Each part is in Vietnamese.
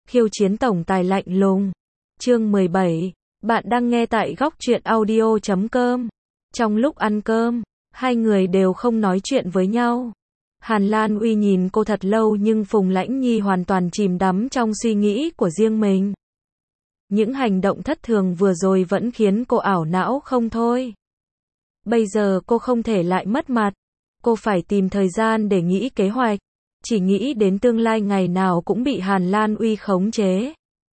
Khiêu chiến tổng tài lạnh lùng. Chương 17. Bạn đang nghe tại góc truyện audio.com. Trong lúc ăn cơm, hai người đều không nói chuyện với nhau. Hàn Lan Uy nhìn cô thật lâu nhưng Phùng Lãnh Nhi hoàn toàn chìm đắm trong suy nghĩ của riêng mình. Những hành động thất thường vừa rồi vẫn khiến cô ảo não không thôi. Bây giờ cô không thể lại mất mặt. Cô phải tìm thời gian để nghĩ kế hoạch. Chỉ nghĩ đến tương lai ngày nào cũng bị Hàn Lan Uy khống chế.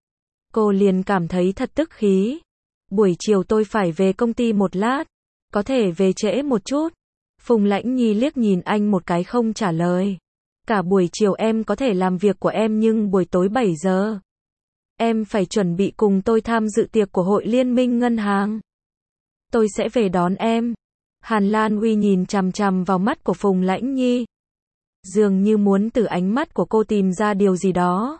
Cô liền cảm thấy thật tức khí. Buổi chiều tôi phải về công ty một lát. Có thể về trễ một chút. Phùng Lãnh Nhi liếc nhìn anh một cái không trả lời. Cả buổi chiều em có thể làm việc của em nhưng buổi tối 7 giờ. Em phải chuẩn bị cùng tôi tham dự tiệc của Hội Liên minh Ngân hàng. Tôi sẽ về đón em. Hàn Lan Uy nhìn chằm chằm vào mắt của Phùng Lãnh Nhi. Dường như muốn từ ánh mắt của cô tìm ra điều gì đó.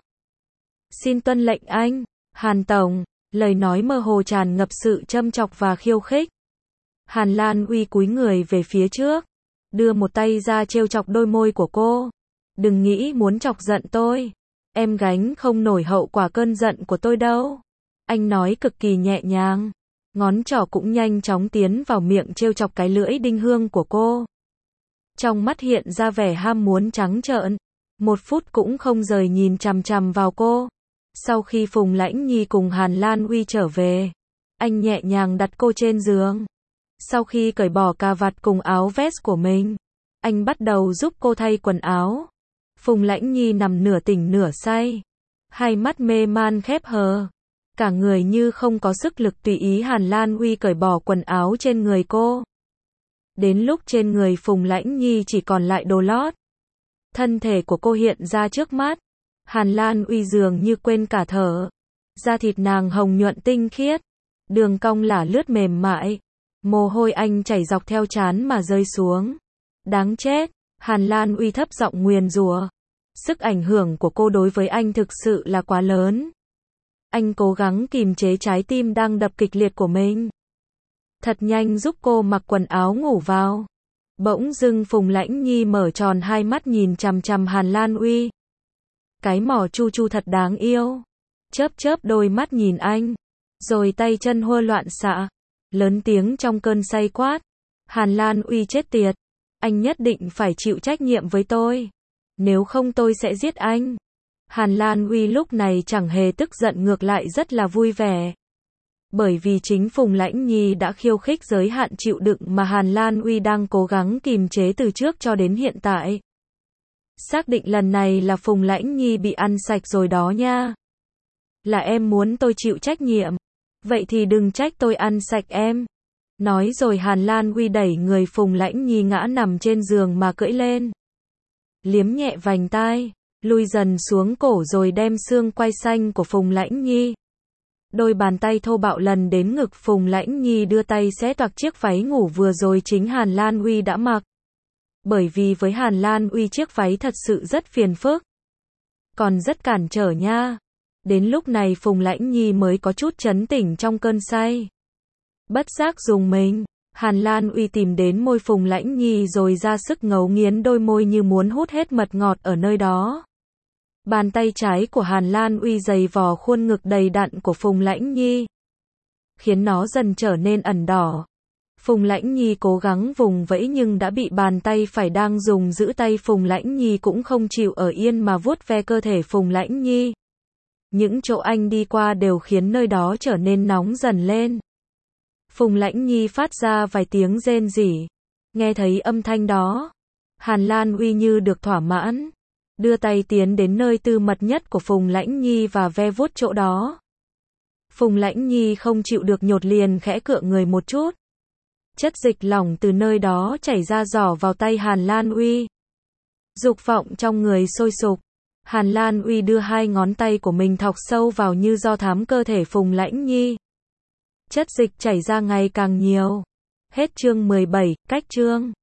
Xin tuân lệnh anh, Hàn Tổng. Lời nói mơ hồ tràn ngập sự châm chọc và khiêu khích. Hàn Lan Uy cúi người về phía trước, đưa một tay ra trêu chọc đôi môi của cô. Đừng nghĩ muốn chọc giận tôi. Em gánh không nổi hậu quả cơn giận của tôi đâu. Anh nói cực kỳ nhẹ nhàng. Ngón trỏ cũng nhanh chóng tiến vào miệng trêu chọc cái lưỡi đinh hương của cô. Trong mắt hiện ra vẻ ham muốn trắng trợn. Một phút cũng không rời nhìn chằm chằm vào cô. Sau khi Phùng Lãnh Nhi cùng Hàn Lan Uy trở về, anh nhẹ nhàng đặt cô trên giường. Sau khi cởi bỏ cà vạt cùng áo vest của mình, anh bắt đầu giúp cô thay quần áo. Phùng Lãnh Nhi nằm nửa tỉnh nửa say, hai mắt mê man khép hờ, cả người như không có sức lực tùy ý Hàn Lan Uy cởi bỏ quần áo trên người cô. Đến lúc trên người Phùng Lãnh Nhi chỉ còn lại đồ lót, thân thể của cô hiện ra trước mắt. Hàn Lan Uy dường như quên cả thở. Da thịt nàng hồng nhuận tinh khiết, đường cong lả lướt mềm mại. Mồ hôi anh chảy dọc theo trán mà rơi xuống. Đáng chết, Hàn Lan Uy thấp giọng nguyền rủa. Sức ảnh hưởng của cô đối với anh thực sự là quá lớn. Anh cố gắng kìm chế trái tim đang đập kịch liệt của mình. Thật nhanh giúp cô mặc quần áo ngủ vào. Bỗng dưng Phùng Lãnh Nhi mở tròn hai mắt nhìn chằm chằm Hàn Lan Uy. Cái mỏ chu chu thật đáng yêu. Chớp chớp đôi mắt nhìn anh. Rồi tay chân hô loạn xạ. Lớn tiếng trong cơn say quát. Hàn Lan Uy chết tiệt. Anh nhất định phải chịu trách nhiệm với tôi. Nếu không tôi sẽ giết anh. Hàn Lan Uy lúc này chẳng hề tức giận, ngược lại rất là vui vẻ. Bởi vì chính Phùng Lãnh Nhi đã khiêu khích giới hạn chịu đựng mà Hàn Lan Uy đang cố gắng kìm chế từ trước cho đến hiện tại. Xác định lần này là Phùng Lãnh Nhi bị ăn sạch rồi đó nha. Là em muốn tôi chịu trách nhiệm. Vậy thì đừng trách tôi ăn sạch em. Nói rồi Hàn Lan Uy đẩy người Phùng Lãnh Nhi ngã nằm trên giường mà cưỡi lên. Liếm nhẹ vành tai, lui dần xuống cổ rồi đem xương quai xanh của Phùng Lãnh Nhi. Đôi bàn tay thô bạo lần đến ngực Phùng Lãnh Nhi, đưa tay xé toạc chiếc váy ngủ vừa rồi chính Hàn Lan Uy đã mặc. Bởi vì với Hàn Lan Uy chiếc váy thật sự rất phiền phức. Còn rất cản trở nha. Đến lúc này Phùng Lãnh Nhi mới có chút chấn tỉnh trong cơn say. Bất giác dùng mình, Hàn Lan Uy tìm đến môi Phùng Lãnh Nhi rồi ra sức ngấu nghiến đôi môi như muốn hút hết mật ngọt ở nơi đó. Bàn tay trái của Hàn Lan Uy giày vò khuôn ngực đầy đặn của Phùng Lãnh Nhi, khiến nó dần trở nên ẩn đỏ. Phùng Lãnh Nhi cố gắng vùng vẫy nhưng đã bị bàn tay phải đang dùng giữ tay Phùng Lãnh Nhi cũng không chịu ở yên mà vuốt ve cơ thể Phùng Lãnh Nhi. Những chỗ anh đi qua đều khiến nơi đó trở nên nóng dần lên. Phùng Lãnh Nhi phát ra vài tiếng rên rỉ. Nghe thấy âm thanh đó, Hàn Lan Uy như được thỏa mãn, đưa tay tiến đến nơi tư mật nhất của Phùng Lãnh Nhi và ve vuốt chỗ đó. Phùng Lãnh Nhi không chịu được nhột liền khẽ cựa người một chút. Chất dịch lỏng từ nơi đó chảy ra rỏ vào tay Hàn Lan Uy. Dục vọng trong người sôi sục. Hàn Lan Uy đưa hai ngón tay của mình thọc sâu vào như do thám cơ thể Phùng Lãnh Nhi. Chất dịch chảy ra ngày càng nhiều. Hết chương 17, cách chương.